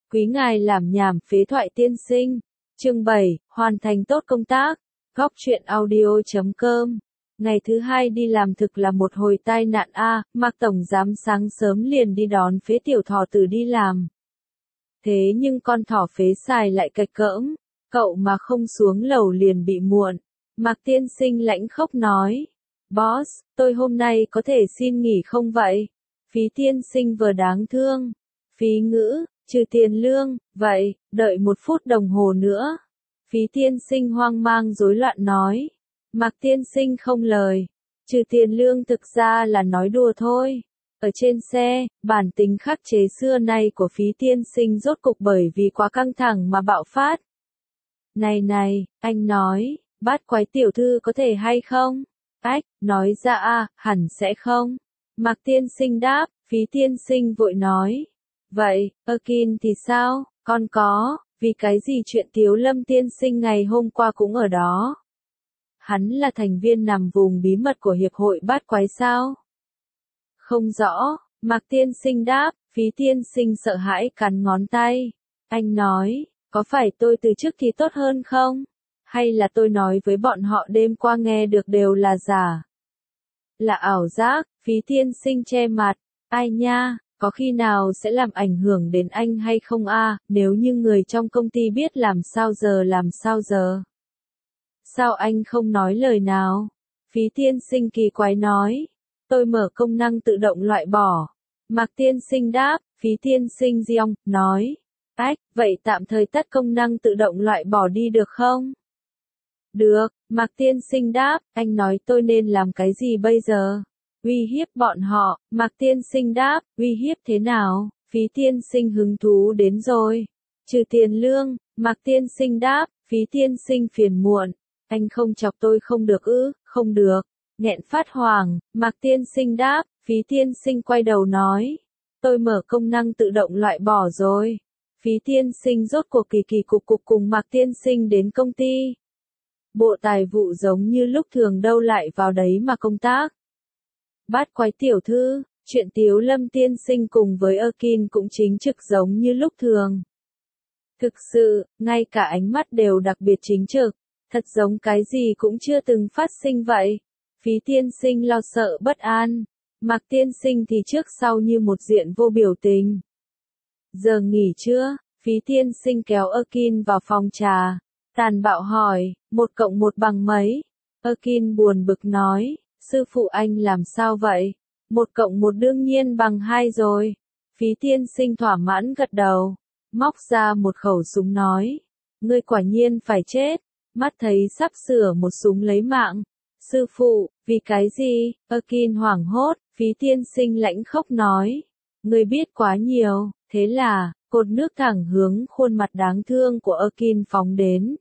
Quý ngài làm nhảm phế thoại tiên sinh. Chương 7, hoàn thành tốt công tác. Góc truyện audio.com. Ngày thứ hai đi làm thực là một hồi tai nạn a, Mạc tổng giám sáng sớm liền đi đón phế tiểu thỏ tử đi làm. Thế nhưng con thỏ phế xài lại cạch cỡm, cậu mà không xuống lầu liền bị muộn. Mạc tiên sinh lãnh khốc nói, boss, tôi hôm nay có thể xin nghỉ không vậy? Phí tiên sinh vừa đáng thương. Phí ngữ, trừ tiền lương, vậy, đợi 1 phút đồng hồ nữa. Phí tiên sinh hoang mang rối loạn nói. Mạc tiên sinh không lời. Trừ tiền lương thực ra là nói đùa thôi. Ở trên xe, bản tính khắc chế xưa nay của phí tiên sinh rốt cục bởi vì quá căng thẳng mà bạo phát. Này, anh nói, bát quái tiểu thư có thể hay không? Ách, nói ra hẳn sẽ không. Mạc tiên sinh đáp, phí tiên sinh vội nói. Vậy, Erkin thì sao, con có, vì cái gì chuyện Tiếu Lâm tiên sinh ngày hôm qua cũng ở đó? Hắn là thành viên nằm vùng bí mật của Hiệp hội Bát Quái sao? Không rõ, Mạc tiên sinh đáp, phí tiên sinh sợ hãi cắn ngón tay. Anh nói, có phải tôi từ chức thì tốt hơn không? Hay là tôi nói với bọn họ đêm qua nghe được đều là giả? Là ảo giác, phí tiên sinh che mặt. Ai nha, có khi nào sẽ làm ảnh hưởng đến anh hay không nếu như người trong công ty biết làm sao giờ? Sao anh không nói lời nào? Phí tiên sinh kỳ quái nói. Tôi mở công năng tự động loại bỏ. Mạc tiên sinh đáp, phí tiên sinh giong, nói. Ách, vậy tạm thời tắt công năng tự động loại bỏ đi được không? Được, Mạc tiên sinh đáp, anh nói tôi nên làm cái gì bây giờ? Uy hiếp bọn họ, Mạc tiên sinh đáp, uy hiếp thế nào? Phí tiên sinh hứng thú đến rồi. Trừ tiền lương, Mạc tiên sinh đáp, phí tiên sinh phiền muộn. Anh không chọc tôi không được không được. Nghẹn phát hoảng, Mạc tiên sinh đáp, phí tiên sinh quay đầu nói. Tôi mở công năng tự động loại bỏ rồi. Phí tiên sinh rốt cuộc kỳ cục cùng Mạc tiên sinh đến công ty. Bộ tài vụ giống như lúc thường đâu lại vào đấy mà công tác. Bát quái tiểu thư, chuyện Tiếu Lâm tiên sinh cùng với Erkin cũng chính trực giống như lúc thường. Thực sự, ngay cả ánh mắt đều đặc biệt chính trực, thật giống cái gì cũng chưa từng phát sinh vậy. Phí tiên sinh lo sợ bất an, Mạc tiên sinh thì trước sau như một diện vô biểu tình. Giờ nghỉ chưa? Phí tiên sinh kéo Erkin vào phòng trà, tàn bạo hỏi, 1 + 1 bằng mấy? Erkin buồn bực nói, sư phụ anh làm sao vậy? 1 + 1 đương nhiên bằng 2 rồi. Phí tiên sinh thỏa mãn gật đầu, móc ra một khẩu súng nói, ngươi quả nhiên phải chết. Mắt thấy sắp sửa một súng lấy mạng. Sư phụ, vì cái gì? Erkin hoảng hốt, phí tiên sinh lãnh khốc nói. Ngươi biết quá nhiều, thế là, cột nước thẳng hướng khuôn mặt đáng thương của Erkin phóng đến.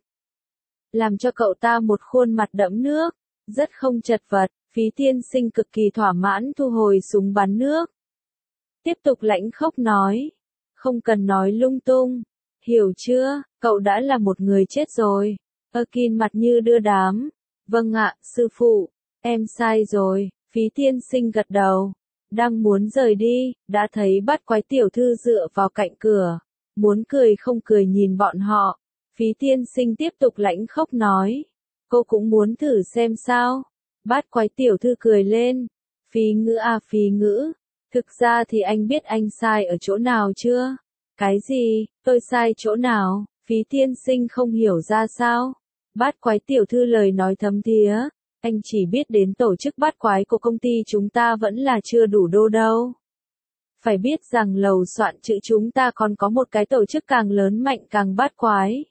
Làm cho cậu ta một khuôn mặt đẫm nước, rất không chật vật, phí tiên sinh cực kỳ thỏa mãn thu hồi súng bắn nước. Tiếp tục lãnh khốc nói. Không cần nói lung tung. Hiểu chưa, cậu đã là một người chết rồi. Erkin mặt như đưa đám. Vâng ạ, sư phụ, em sai rồi, phí tiên sinh gật đầu. Đang muốn rời đi, đã thấy bát quái tiểu thư dựa vào cạnh cửa. Muốn cười không cười nhìn bọn họ. Phí tiên sinh tiếp tục lãnh khốc nói. Cô cũng muốn thử xem sao. Bát quái tiểu thư cười lên. Phí ngữ phí ngữ. Thực ra thì anh biết anh sai ở chỗ nào chưa? Cái gì, tôi sai chỗ nào? Phí tiên sinh không hiểu ra sao? Bát quái tiểu thư lời nói thấm thía, anh chỉ biết đến tổ chức bát quái của công ty chúng ta vẫn là chưa đủ đô đâu. Phải biết rằng lầu soạn chữ chúng ta còn có một cái tổ chức càng lớn mạnh càng bát quái.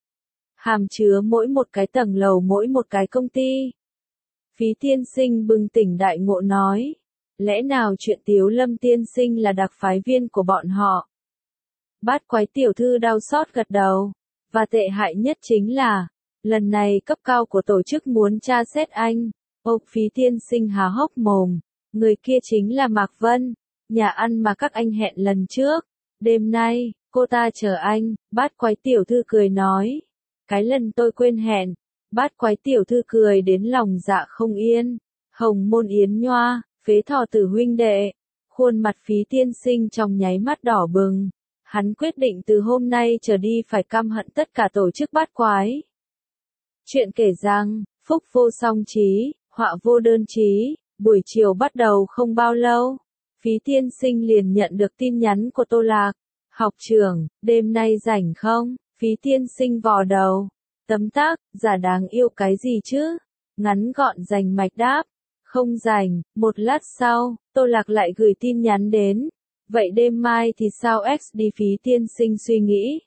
Hàm chứa mỗi một cái tầng lầu mỗi một cái công ty. Phí tiên sinh bừng tỉnh đại ngộ nói, lẽ nào chuyện Tiếu Lâm tiên sinh là đặc phái viên của bọn họ? Bát quái tiểu thư đau xót gật đầu, và tệ hại nhất chính là, lần này cấp cao của tổ chức muốn tra xét anh. Phí tiên sinh há hốc mồm. Người kia chính là Mạc Vân, nhà ăn mà các anh hẹn lần trước. Đêm nay, cô ta chờ anh. Bát quái tiểu thư cười nói. Cái lần tôi quên hẹn. Bát quái tiểu thư cười đến lòng dạ không yên. Hồng môn yến nhoa, phế thò tử huynh đệ. Khuôn mặt phí tiên sinh trong nháy mắt đỏ bừng. Hắn quyết định từ hôm nay trở đi phải căm hận tất cả tổ chức bát quái. Chuyện kể rằng, phúc vô song trí, họa vô đơn chí, buổi chiều bắt đầu không bao lâu. Phí tiên sinh liền nhận được tin nhắn của Tô Lạc. Học trưởng, đêm nay rảnh không? Phí tiên sinh vò đầu. Tấm tắc, giả đáng yêu cái gì chứ? Ngắn gọn rành mạch đáp. Không rảnh. Một lát sau, Tô Lạc lại gửi tin nhắn đến. Vậy đêm mai thì sao x đi? Phí tiên sinh suy nghĩ.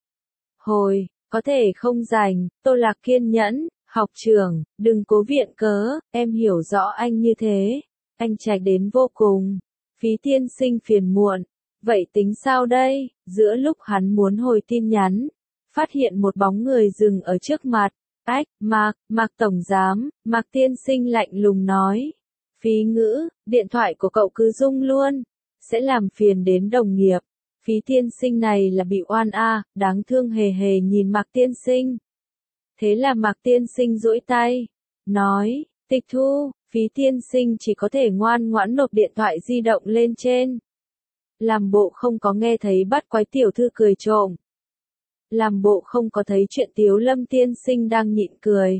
Hồi, có thể không rảnh. Tô Lạc kiên nhẫn. Học trưởng, đừng cố viện cớ, em hiểu rõ anh như thế. Anh trạch đến vô cùng. Phí tiên sinh phiền muộn. Vậy tính sao đây? Giữa lúc hắn muốn hồi tin nhắn, phát hiện một bóng người dừng ở trước mặt. Ách, Mạc tổng giám, Mạc tiên sinh lạnh lùng nói. Phí ngữ, điện thoại của cậu cứ rung luôn, sẽ làm phiền đến đồng nghiệp. Phí tiên sinh này là bị oan đáng thương hề hề nhìn Mạc tiên sinh. Thế là Mạc tiên sinh duỗi tay, nói, tịch thu. Phí tiên sinh chỉ có thể ngoan ngoãn nộp điện thoại di động lên trên. Làm bộ không có nghe thấy bắt quái tiểu thư cười trộm. Làm bộ không có thấy chuyện Tiếu Lâm tiên sinh đang nhịn cười.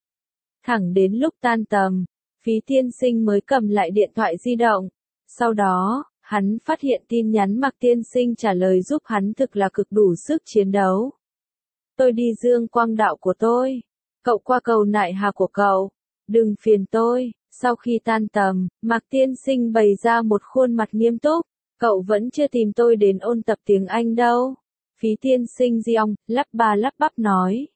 Thẳng đến lúc tan tầm, Phí tiên sinh mới cầm lại điện thoại di động. Sau đó, hắn phát hiện tin nhắn Mạc tiên sinh trả lời giúp hắn thực là cực đủ sức chiến đấu. Tôi đi Dương Quang đạo của tôi. Cậu qua cầu nại hà của cậu. Đừng phiền tôi. Sau khi tan tầm, Mạc tiên sinh bày ra một khuôn mặt nghiêm túc. Cậu vẫn chưa tìm tôi đến ôn tập tiếng Anh đâu. Phí tiên sinh giọng, lắp ba lắp bắp nói.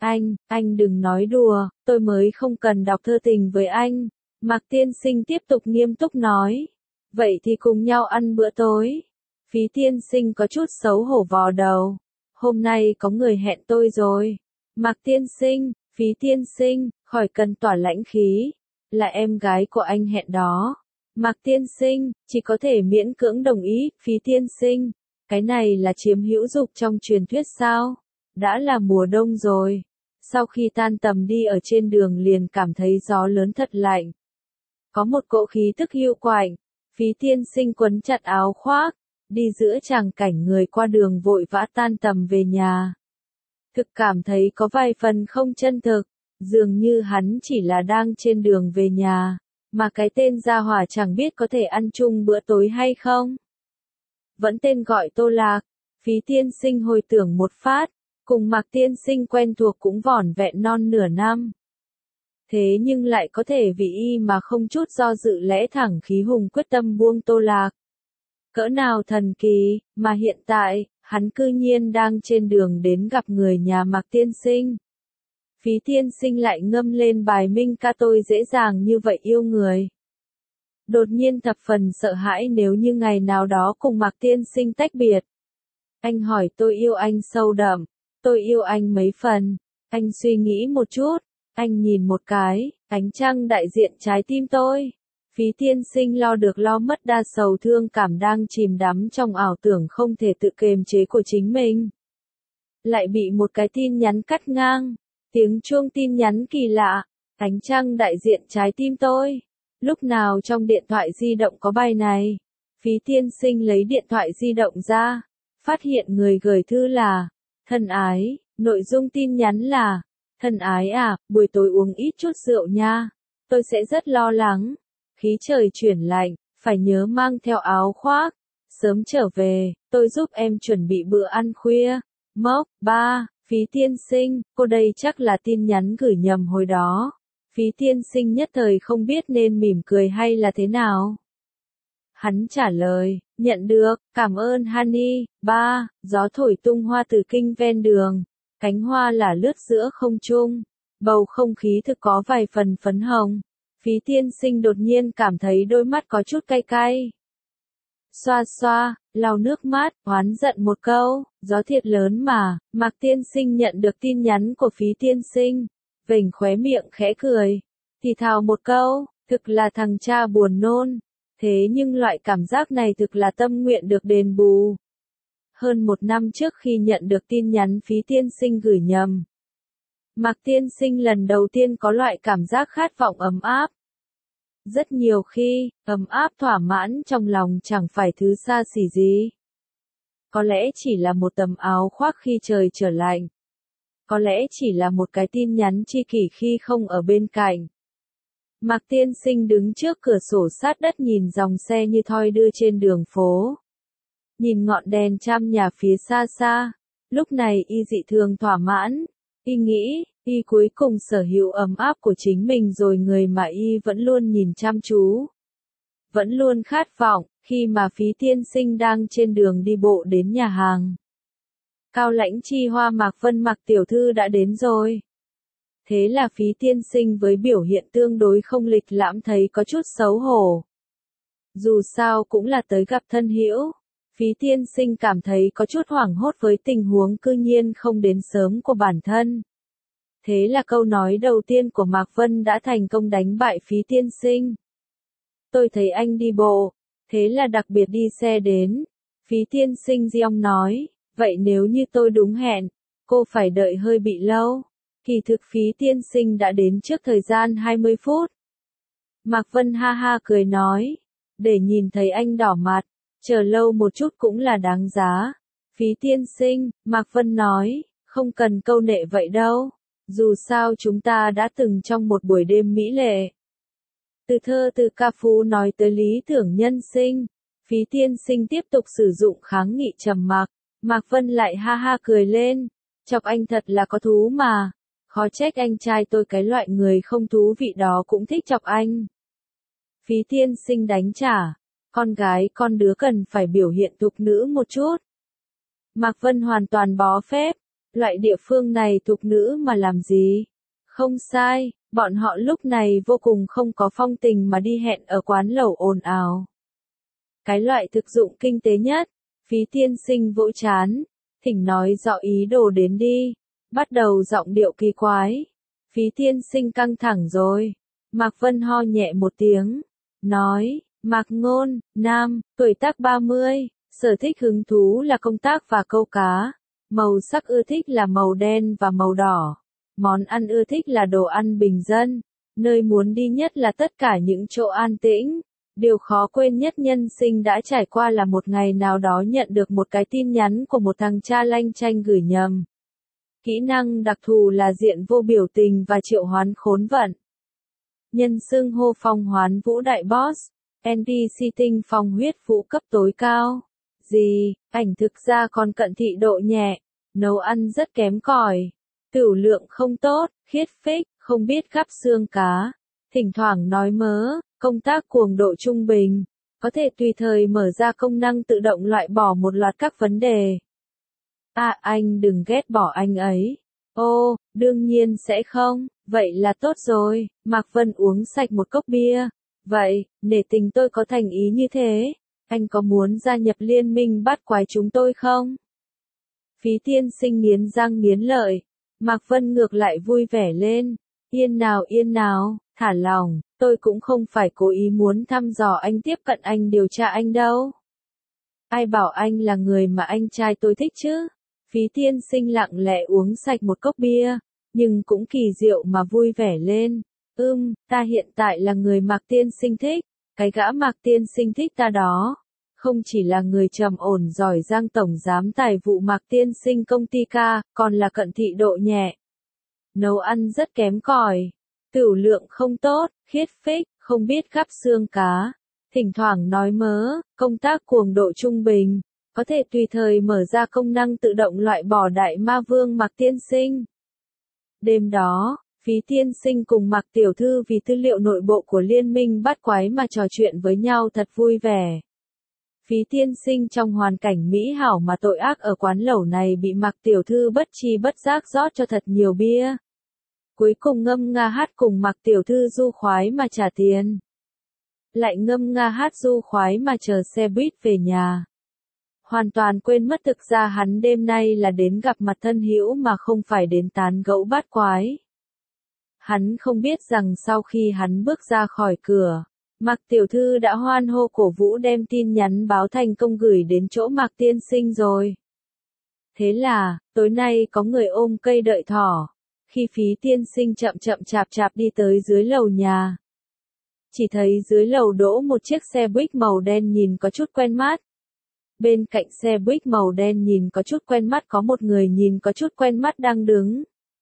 Anh đừng nói đùa, tôi mới không cần đọc thơ tình với anh. Mạc tiên sinh tiếp tục nghiêm túc nói. Vậy thì cùng nhau ăn bữa tối. Phí tiên sinh có chút xấu hổ vò đầu. Hôm nay có người hẹn tôi rồi. Mạc tiên sinh, Phí tiên sinh, khỏi cần tỏa lãnh khí. Là em gái của anh hẹn đó. Mạc tiên sinh, chỉ có thể miễn cưỡng đồng ý. Phí tiên sinh, cái này là chiếm hữu dục trong truyền thuyết sao? Đã là mùa đông rồi. Sau khi tan tầm đi ở trên đường liền cảm thấy gió lớn thật lạnh. Có một cỗ khí tức hiu quạnh. Phí tiên sinh quấn chặt áo khoác, đi giữa tràng cảnh người qua đường vội vã tan tầm về nhà. Thực cảm thấy có vài phần không chân thực, dường như hắn chỉ là đang trên đường về nhà, mà cái tên gia hỏa chẳng biết có thể ăn chung bữa tối hay không. Vẫn tên gọi Tô Lạc, Phí tiên sinh hồi tưởng một phát, cùng Mạc tiên sinh quen thuộc cũng vỏn vẹn non nửa năm. Thế nhưng lại có thể vì y mà không chút do dự lẽ thẳng khí hùng quyết tâm buông Tô Lạc. Cỡ nào thần kỳ, mà hiện tại, hắn cư nhiên đang trên đường đến gặp người nhà Mạc tiên sinh. Phí tiên sinh lại ngâm lên bài minh ca tôi dễ dàng như vậy yêu người. Đột nhiên thập phần sợ hãi nếu như ngày nào đó cùng Mạc tiên sinh tách biệt. Anh hỏi tôi yêu anh sâu đậm, tôi yêu anh mấy phần, anh suy nghĩ một chút, anh nhìn một cái, ánh trăng đại diện trái tim tôi. Phí tiên sinh lo được lo mất đa sầu thương cảm đang chìm đắm trong ảo tưởng không thể tự kiềm chế của chính mình. Lại bị một cái tin nhắn cắt ngang, tiếng chuông tin nhắn kỳ lạ, ánh trăng đại diện trái tim tôi. Lúc nào trong điện thoại di động có bài này? Phí tiên sinh lấy điện thoại di động ra, phát hiện người gửi thư là, thân ái, nội dung tin nhắn là, thân ái buổi tối uống ít chút rượu nha, tôi sẽ rất lo lắng. Khí trời chuyển lạnh, phải nhớ mang theo áo khoác. Sớm trở về, tôi giúp em chuẩn bị bữa ăn khuya. Mốc 3, Phí tiên sinh, cô đây chắc là tin nhắn gửi nhầm hồi đó. Phí tiên sinh nhất thời không biết nên mỉm cười hay là thế nào. Hắn trả lời, nhận được, cảm ơn Honey. 3, gió thổi tung hoa từ kinh ven đường. Cánh hoa là lướt giữa không trung. Bầu không khí thực có vài phần phấn hồng. Phí tiên sinh đột nhiên cảm thấy đôi mắt có chút cay cay. Xoa xoa, lau nước mắt, oán giận một câu, gió thiệt lớn mà. Mạc tiên sinh nhận được tin nhắn của Phí tiên sinh, vểnh khóe miệng khẽ cười, thì thào một câu, thực là thằng cha buồn nôn. Thế nhưng loại cảm giác này thực là tâm nguyện được đền bù. Hơn một năm trước khi nhận được tin nhắn Phí tiên sinh gửi nhầm, Mạc tiên sinh lần đầu tiên có loại cảm giác khát vọng ấm áp. Rất nhiều khi, ấm áp thỏa mãn trong lòng chẳng phải thứ xa xỉ gì. Có lẽ chỉ là một tấm áo khoác khi trời trở lạnh. Có lẽ chỉ là một cái tin nhắn tri kỷ khi không ở bên cạnh. Mạc Tiên Sinh đứng trước cửa sổ sát đất nhìn dòng xe như thoi đưa trên đường phố. Nhìn ngọn đèn trăm nhà phía xa xa. Lúc này y dị thường thỏa mãn. Y nghĩ, y cuối cùng sở hữu ấm áp của chính mình rồi, người mà y vẫn luôn nhìn chăm chú. Vẫn luôn khát vọng, khi mà Phí Tiên Sinh đang trên đường đi bộ đến nhà hàng. Cao Lãnh Chi Hoa Mạc Vân Mạc tiểu thư đã đến rồi. Thế là Phí Tiên Sinh với biểu hiện tương đối không lịch lãm thấy có chút xấu hổ. Dù sao cũng là tới gặp thân hữu. Phí Tiên Sinh cảm thấy có chút hoảng hốt với tình huống cư nhiên không đến sớm của bản thân. Thế là câu nói đầu tiên của Mạc Vân đã thành công đánh bại Phí Tiên Sinh. Tôi thấy anh đi bộ, thế là đặc biệt đi xe đến. Phí Tiên Sinh giong nói, vậy nếu như tôi đúng hẹn, cô phải đợi hơi bị lâu. Kỳ thực Phí Tiên Sinh đã đến trước thời gian 20 phút. Mạc Vân ha ha cười nói, để nhìn thấy anh đỏ mặt, chờ lâu một chút cũng là đáng giá. Phí Tiên Sinh, Mạc Vân nói, không cần câu nệ vậy đâu. Dù sao chúng ta đã từng trong một buổi đêm mỹ lệ. Từ thơ từ ca phú nói tới lý tưởng nhân sinh. Phí Tiên Sinh tiếp tục sử dụng kháng nghị trầm mặc. Mạc Vân lại ha ha cười lên. Chọc anh thật là có thú mà. Khó trách anh trai tôi cái loại người không thú vị đó cũng thích chọc anh. Phí Tiên Sinh đánh trả. Con gái con đứa cần phải biểu hiện thục nữ một chút. Mạc Vân hoàn toàn bó phép. Loại địa phương này thục nữ mà làm gì? Không sai, bọn họ lúc này vô cùng không có phong tình mà đi hẹn ở quán lẩu ồn ào. Cái loại thực dụng kinh tế nhất. Phí Tiên Sinh vỗ chán. Thỉnh nói rõ ý đồ đến đi. Bắt đầu giọng điệu kỳ quái. Phí Tiên Sinh căng thẳng rồi. Mạc Vân ho nhẹ một tiếng. Nói, Mạc Ngôn, nam, tuổi tác 30, sở thích hứng thú là công tác và câu cá. Màu sắc ưa thích là màu đen và màu đỏ. Món ăn ưa thích là đồ ăn bình dân. Nơi muốn đi nhất là tất cả những chỗ an tĩnh. Điều khó quên nhất nhân sinh đã trải qua là một ngày nào đó nhận được một cái tin nhắn của một thằng cha lanh chanh gửi nhầm. Kỹ năng đặc thù là diện vô biểu tình và triệu hoán khốn vận. Nhân xưng hô phong hoán vũ đại boss. NPC tinh phong huyết vũ cấp tối cao. Gì, ảnh thực ra còn cận thị độ nhẹ. Nấu ăn rất kém cỏi. Tửu lượng không tốt, khiết phích, không biết gắp xương cá. Thỉnh thoảng nói mớ, công tác cuồng độ trung bình. Có thể tùy thời mở ra công năng tự động loại bỏ một loạt các vấn đề. À, anh đừng ghét bỏ anh ấy. Ô, đương nhiên sẽ không, vậy là tốt rồi. Mạc Vân uống sạch một cốc bia. Vậy, nể tình tôi có thành ý như thế. Anh có muốn gia nhập liên minh bắt quái chúng tôi không? Phí Tiên Sinh nghiến răng nghiến lợi. Mạc Vân ngược lại vui vẻ lên. Yên nào, thả lòng, tôi cũng không phải cố ý muốn thăm dò anh, tiếp cận anh, điều tra anh đâu. Ai bảo anh là người mà anh trai tôi thích chứ? Phí Tiên Sinh lặng lẽ uống sạch một cốc bia, nhưng cũng kỳ diệu mà vui vẻ lên. Ta hiện tại là người Mạc Tiên Sinh thích, cái gã Mạc Tiên Sinh thích ta đó. Không chỉ là người trầm ổn giỏi giang tổng giám tài vụ Mạc Tiên Sinh công ty ca, còn là cận thị độ nhẹ. Nấu ăn rất kém cỏi, tửu lượng không tốt, khiết phích, không biết gắp xương cá. Thỉnh thoảng nói mớ, công tác cuồng độ trung bình. Có thể tùy thời mở ra công năng tự động loại bỏ đại ma vương Mạc Tiên Sinh. Đêm đó, Phí Tiên Sinh cùng Mạc Tiểu Thư vì tư liệu nội bộ của liên minh bắt quái mà trò chuyện với nhau thật vui vẻ. Phí Tiên Sinh trong hoàn cảnh mỹ hảo mà tội ác ở quán lẩu này bị Mạc Tiểu Thư bất tri bất giác rót cho thật nhiều bia. Cuối cùng ngâm nga hát cùng Mạc Tiểu Thư du khoái mà trả tiền. Lại ngâm nga hát du khoái mà chờ xe buýt về nhà. Hoàn toàn quên mất thực ra hắn đêm nay là đến gặp mặt thân hữu mà không phải đến tán gẫu bát quái. Hắn không biết rằng sau khi hắn bước ra khỏi cửa, Mạc Tiểu Thư đã hoan hô cổ vũ đem tin nhắn báo thành công gửi đến chỗ Mạc Tiên Sinh rồi. Thế là, tối nay có người ôm cây đợi thỏ. Khi Phí Tiên Sinh chậm chạp đi tới dưới lầu nhà. Chỉ thấy dưới lầu đỗ một chiếc xe buýt màu đen nhìn có chút quen mắt. Bên cạnh xe buýt màu đen nhìn có chút quen mắt có một người nhìn có chút quen mắt đang đứng.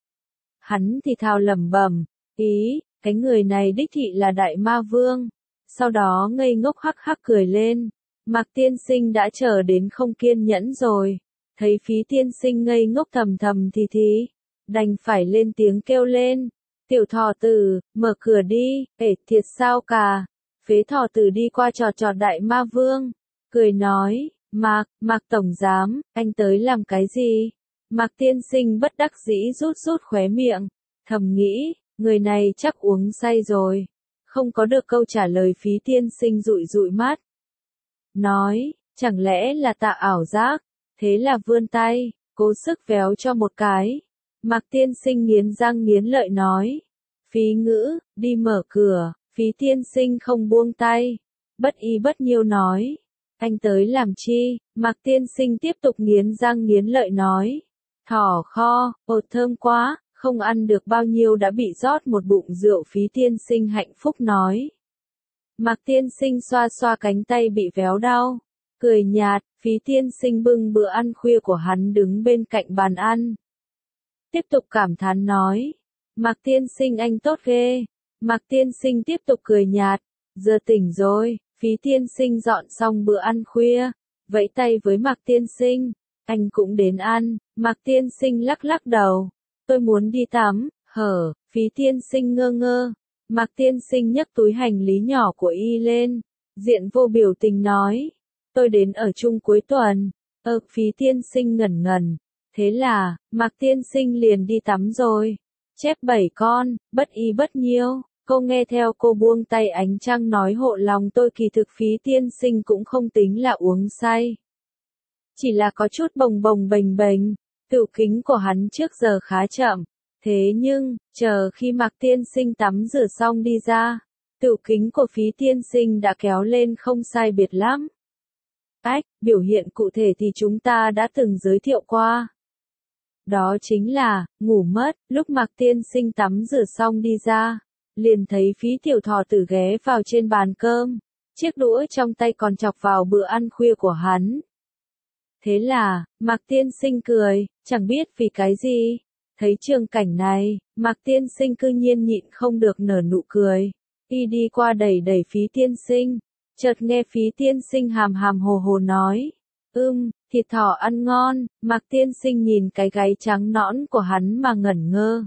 Hắn thì thào lẩm bẩm, ý, cái người này đích thị là Đại Ma Vương. Sau đó ngây ngốc hắc hắc cười lên. Mạc tiên sinh đã chờ đến không kiên nhẫn rồi. Thấy Phí tiên sinh ngây ngốc thầm thầm thì, đành phải lên tiếng kêu lên. Tiểu thỏ tử, mở cửa đi, thiệt sao cả. Phế thỏ tử đi qua trò Đại Ma Vương. Cười nói, Mạc tổng giám, anh tới làm cái gì? Mạc tiên sinh bất đắc dĩ rút khóe miệng. Thầm nghĩ, người này chắc uống say rồi. Không có được câu trả lời Phí tiên sinh dụi mắt. Nói, chẳng lẽ là tạo ảo giác? Thế là vươn tay, cố sức véo cho một cái. Mạc tiên sinh nghiến răng nghiến lợi nói. Phí ngữ, đi mở cửa. Phí tiên sinh không buông tay. Bất y bất nhiêu nói. Anh tới làm chi? Mạc tiên sinh tiếp tục nghiến răng nghiến lợi nói. Thỏ kho, thơm quá, không ăn được bao nhiêu đã bị rót một bụng rượu. Phí tiên sinh hạnh phúc nói. Mạc tiên sinh xoa xoa cánh tay bị véo đau. Cười nhạt, Phí tiên sinh bưng bữa ăn khuya của hắn đứng bên cạnh bàn ăn. Tiếp tục cảm thán nói. Mạc tiên sinh anh tốt ghê. Mạc tiên sinh tiếp tục cười nhạt. Giờ tỉnh rồi. Phí tiên sinh dọn xong bữa ăn khuya. Vẫy tay với Mạc tiên sinh. Anh cũng đến ăn. Mạc tiên sinh lắc đầu. Tôi muốn đi tắm. Phí tiên sinh ngơ ngơ. Mạc tiên sinh nhấc túi hành lý nhỏ của y lên. Diện vô biểu tình nói. Tôi đến ở chung cuối tuần. Phí tiên sinh ngẩn. Thế là, Mạc tiên sinh liền đi tắm rồi. Chép 7 con, bất y bất nhiêu. Cô nghe theo cô buông tay ánh trăng nói hộ lòng tôi kỳ thực Phí tiên sinh cũng không tính là uống say. Chỉ là có chút bồng bềnh. Tựu kính của hắn trước giờ khá chậm. Thế nhưng, chờ khi Mạc tiên sinh tắm rửa xong đi ra, tựu kính của Phí tiên sinh đã kéo lên không sai biệt lắm. Biểu hiện cụ thể thì chúng ta đã từng giới thiệu qua. Đó chính là, ngủ mất, lúc Mạc tiên sinh tắm rửa xong đi ra, liền thấy Phí tiểu thỏ tử ghé vào trên bàn cơm, chiếc đũa trong tay còn chọc vào bữa ăn khuya của hắn. Thế là, Mạc tiên sinh cười, chẳng biết vì cái gì. Thấy trường cảnh này, Mạc tiên sinh cư nhiên nhịn không được nở nụ cười. Y đi qua đẩy Phí tiên sinh. Chợt nghe Phí tiên sinh hàm hồ nói. Thịt thỏ ăn ngon. Mạc tiên sinh nhìn cái gáy trắng nõn của hắn mà ngẩn ngơ.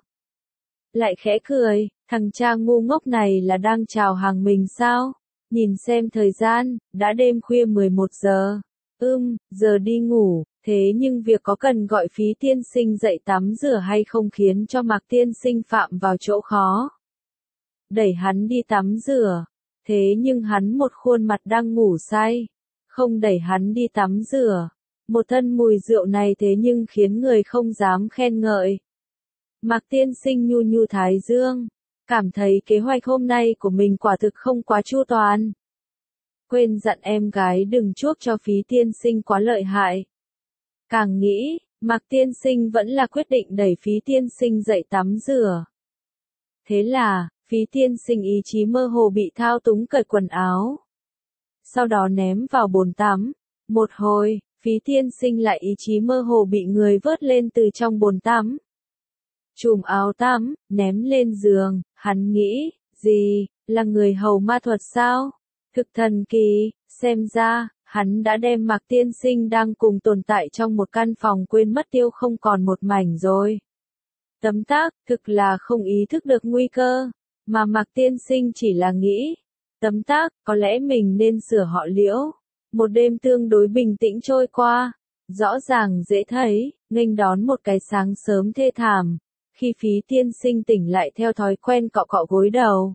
Lại khẽ cười, thằng cha ngu ngốc này là đang chào hàng mình sao? Nhìn xem thời gian, đã đêm khuya 11 giờ. Giờ đi ngủ. Thế nhưng việc có cần gọi Phí tiên sinh dậy tắm rửa hay không khiến cho Mạc tiên sinh phạm vào chỗ khó. Đẩy hắn đi tắm rửa. Thế nhưng hắn một khuôn mặt đang ngủ say. Không đẩy hắn đi tắm rửa. Một thân mùi rượu này thế nhưng khiến người không dám khen ngợi. Mạc tiên sinh nhu thái dương. Cảm thấy kế hoạch hôm nay của mình quả thực không quá chu toàn. Quên dặn em gái đừng chuốc cho Phí tiên sinh quá lợi hại. Càng nghĩ, Mạc tiên sinh vẫn là quyết định đẩy Phí tiên sinh dậy tắm rửa. Thế là, Phí tiên sinh ý chí mơ hồ bị thao túng cởi quần áo. Sau đó ném vào bồn tắm. Một hồi, Phí tiên sinh lại ý chí mơ hồ bị người vớt lên từ trong bồn tắm. Chùm áo tắm, ném lên giường, hắn nghĩ, gì, là người hầu ma thuật sao? Thực thần kỳ, xem ra, hắn đã đem Mạc tiên sinh đang cùng tồn tại trong một căn phòng quên mất tiêu không còn một mảnh rồi. Tấm tắc, thực là không ý thức được nguy cơ, mà Mạc tiên sinh chỉ là nghĩ. Tấm tắc, có lẽ mình nên sửa họ Liễu. Một đêm tương đối bình tĩnh trôi qua, rõ ràng dễ thấy, nghênh đón một cái sáng sớm thê thảm. Khi Phí tiên sinh tỉnh lại theo thói quen cọ cọ gối đầu.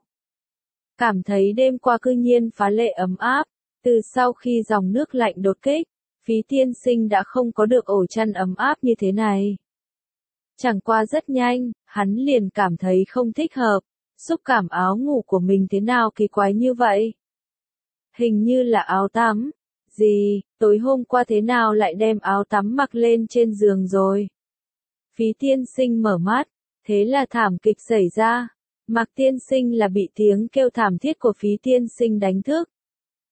Cảm thấy đêm qua cư nhiên phá lệ ấm áp. Từ sau khi dòng nước lạnh đột kích, Phí tiên sinh đã không có được ổ chăn ấm áp như thế này. Chẳng qua rất nhanh, hắn liền cảm thấy không thích hợp. Xúc cảm áo ngủ của mình thế nào kỳ quái như vậy? Hình như là áo tắm. Gì, tối hôm qua thế nào lại đem áo tắm mặc lên trên giường rồi? Phí tiên sinh mở mắt, thế là thảm kịch xảy ra. Mạc tiên sinh là bị tiếng kêu thảm thiết của Phí tiên sinh đánh thức.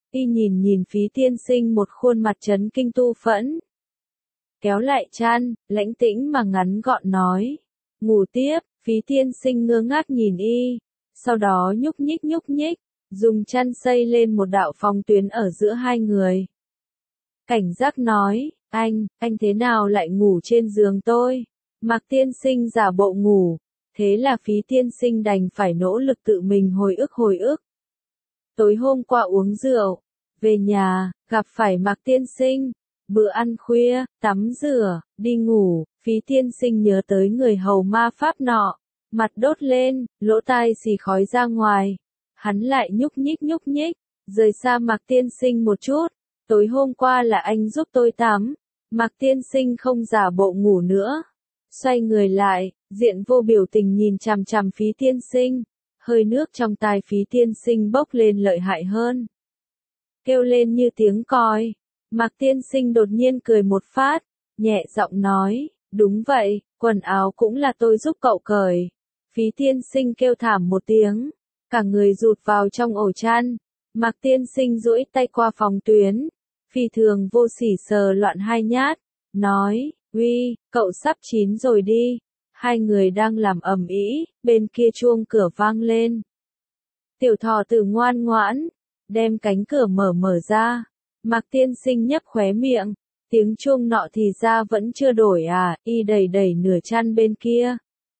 Y nhìn nhìn Phí tiên sinh một khuôn mặt chấn kinh tu phẫn. Kéo lại chăn, lãnh tĩnh mà ngắn gọn nói. Ngủ tiếp, Phí tiên sinh ngơ ngác nhìn Y. Sau đó nhúc nhích, dùng chăn xây lên một đạo phong tuyến ở giữa hai người. Cảnh giác nói, anh thế nào lại ngủ trên giường tôi? Mạc tiên sinh giả bộ ngủ, thế là Phí tiên sinh đành phải nỗ lực tự mình hồi ức. Tối hôm qua uống rượu, về nhà, gặp phải Mạc tiên sinh, bữa ăn khuya, tắm rửa, đi ngủ, Phí tiên sinh nhớ tới người hầu ma pháp nọ, mặt đốt lên, lỗ tai xì khói ra ngoài. Hắn lại nhúc nhích, rời xa Mạc tiên sinh một chút. Tối hôm qua là anh giúp tôi tắm. Mạc tiên sinh không giả bộ ngủ nữa. Xoay người lại, diện vô biểu tình nhìn chằm chằm Phí tiên sinh. Hơi nước trong tai Phí tiên sinh bốc lên lợi hại hơn. Kêu lên như tiếng còi. Mạc tiên sinh đột nhiên cười một phát, nhẹ giọng nói, đúng vậy, quần áo cũng là tôi giúp cậu cởi. Phí tiên sinh kêu thảm một tiếng, cả người rụt vào trong ổ chăn. Mạc tiên sinh duỗi tay qua phòng tuyến, phi thường vô sỉ sờ loạn hai nhát, nói, uy, cậu sắp chín rồi đi. Hai người đang làm ầm ĩ, bên kia chuông cửa vang lên. Tiểu thỏ tử ngoan ngoãn, đem cánh cửa mở ra. Mạc tiên sinh nhấp khóe miệng, tiếng chuông nọ thì ra vẫn chưa đổi à, Y đẩy nửa chăn bên kia.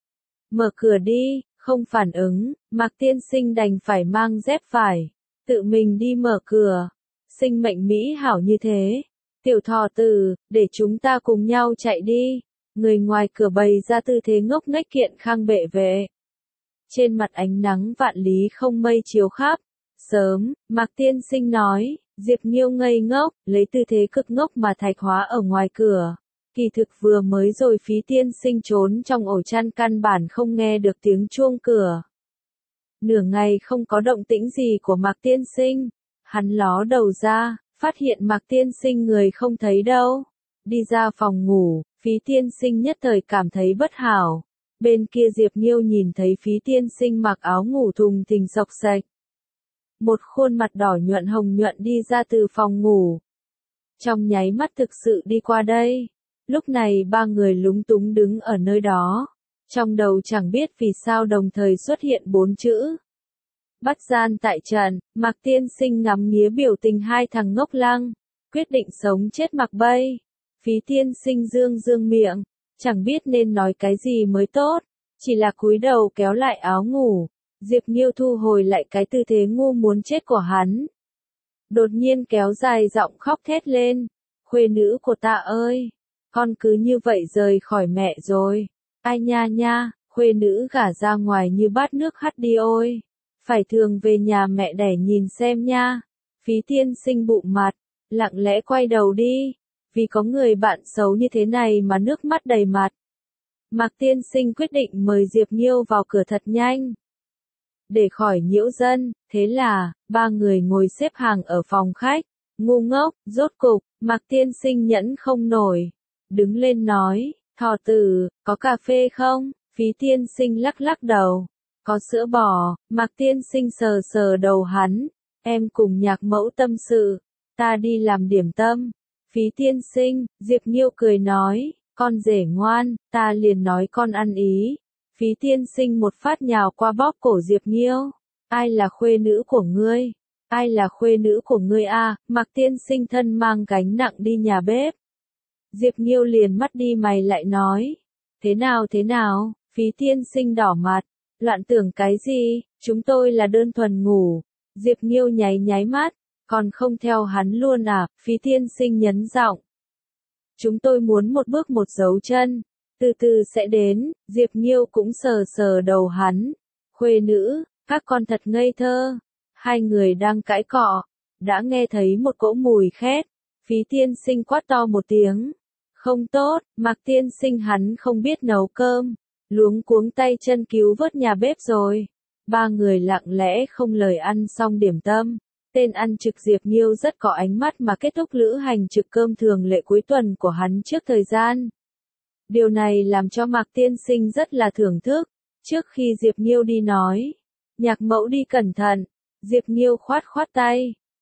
Mở cửa đi, không phản ứng, Mạc tiên sinh đành phải mang dép vải, tự mình đi mở cửa. Sinh mệnh mỹ hảo như thế. Tiểu thỏ tử, để chúng ta cùng nhau chạy đi. Người ngoài cửa bày ra tư thế ngốc nghếch kiện khang bệ vệ. Trên mặt ánh nắng vạn lý không mây chiếu khắp. Sớm, Mạc tiên sinh nói, Diệp Nghiêu ngây ngốc, lấy tư thế cực ngốc mà thạch hóa ở ngoài cửa. Kỳ thực vừa mới rồi Phí tiên sinh trốn trong ổ chăn căn bản không nghe được tiếng chuông cửa. Nửa ngày không có động tĩnh gì của Mạc tiên sinh. Hắn ló đầu ra, phát hiện Mạc tiên sinh người không thấy đâu. Đi ra phòng ngủ, Phí tiên sinh nhất thời cảm thấy bất hảo. Bên kia Diệp Nghiêu nhìn thấy Phí tiên sinh mặc áo ngủ thùng thình xộc xệch. Một khuôn mặt đỏ nhuận hồng nhuận đi ra từ phòng ngủ. Trong nháy mắt thực sự đi qua đây. Lúc này ba người lúng túng đứng ở nơi đó. Trong đầu chẳng biết vì sao đồng thời xuất hiện 4 chữ. Bắt gian tại trận, Mạc tiên sinh ngắm nghía biểu tình hai thằng ngốc lăng. Quyết định sống chết mặc bay. Phí tiên sinh dương miệng. Chẳng biết nên nói cái gì mới tốt. Chỉ là cúi đầu kéo lại áo ngủ. Diệp Nghiêu thu hồi lại cái tư thế ngu muốn chết của hắn. Đột nhiên kéo dài giọng khóc thét lên. Khuê nữ của ta ơi! Con cứ như vậy rời khỏi mẹ rồi. Ai nha, khuê nữ gả ra ngoài như bát nước hắt đi ôi. Phải thường về nhà mẹ đẻ nhìn xem nha. Phí tiên sinh bụng mặt, lặng lẽ quay đầu đi. Vì có người bạn xấu như thế này mà nước mắt đầy mặt. Mạc tiên sinh quyết định mời Diệp Nghiêu vào cửa thật nhanh. Để khỏi nhiễu dân, thế là, ba người ngồi xếp hàng ở phòng khách. Ngu ngốc, rốt cục, Mạc tiên sinh nhẫn không nổi. Đứng lên nói, thỏ tử, có cà phê không? Phí tiên sinh lắc đầu. Có sữa bò. Mạc tiên sinh sờ đầu hắn. Em cùng nhạc mẫu tâm sự. Ta đi làm điểm tâm. Phí tiên sinh, Diệp Nghiêu cười nói, con rể ngoan, ta liền nói con ăn ý. Phí tiên sinh một phát nhào qua bóp cổ Diệp Nghiêu. Ai là khuê nữ của ngươi? Ai là khuê nữ của ngươi a? Mạc tiên sinh thân mang gánh nặng đi nhà bếp. Diệp Nghiêu liền mắt đi mày lại nói. Thế nào? Phí tiên sinh đỏ mặt. Loạn tưởng cái gì? Chúng tôi là đơn thuần ngủ. Diệp Nghiêu nháy mắt. Còn không theo hắn luôn à? Phí tiên sinh nhấn giọng. Chúng tôi muốn một bước một dấu chân. Từ từ sẽ đến. Diệp Nghiêu cũng sờ đầu hắn. Khuê nữ, các con thật ngây thơ. Hai người đang cãi cọ. Đã nghe thấy một cỗ mùi khét. Phí tiên sinh quát to một tiếng. Không tốt, Mạc tiên sinh hắn không biết nấu cơm. Luống cuống tay chân cứu vớt nhà bếp rồi. Ba người lặng lẽ không lời ăn xong điểm tâm. Tên ăn trực Diệp Nghiêu rất có ánh mắt mà kết thúc lữ hành trực cơm thường lệ cuối tuần của hắn trước thời gian. Điều này làm cho Mạc tiên sinh rất là thưởng thức. Trước khi Diệp Nghiêu đi nói, nhạc mẫu đi cẩn thận. Diệp Nghiêu khoát tay.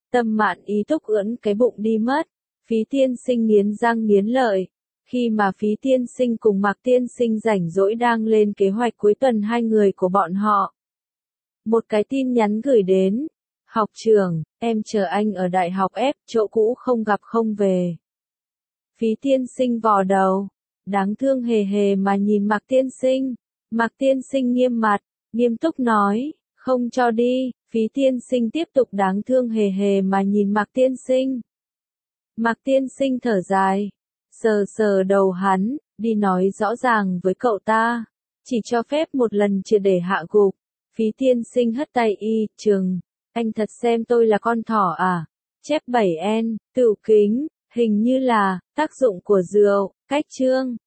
Tâm Mạn ý thúc ưỡn cái bụng đi mất. Phí tiên sinh nghiến răng nghiến lợi. Khi mà Phí tiên sinh cùng Mạc tiên sinh rảnh rỗi đang lên kế hoạch cuối tuần hai người của bọn họ. Một cái tin nhắn gửi đến. Học trưởng, em chờ anh ở đại học F, chỗ cũ không gặp không về. Phí tiên sinh vò đầu. Đáng thương hề hề mà nhìn Mạc tiên sinh. Mạc tiên sinh nghiêm mặt, nghiêm túc nói, không cho đi. Phí tiên sinh tiếp tục đáng thương hề hề mà nhìn Mạc tiên sinh. Mạc tiên sinh thở dài, sờ sờ đầu hắn, đi nói rõ ràng với cậu ta, chỉ cho phép một lần triệt để hạ gục. Phí tiên sinh hất tay y, Trừng, anh thật xem tôi là con thỏ à? Chép 7N, tửu kính, hình như là, tác dụng của rượu, cách chương.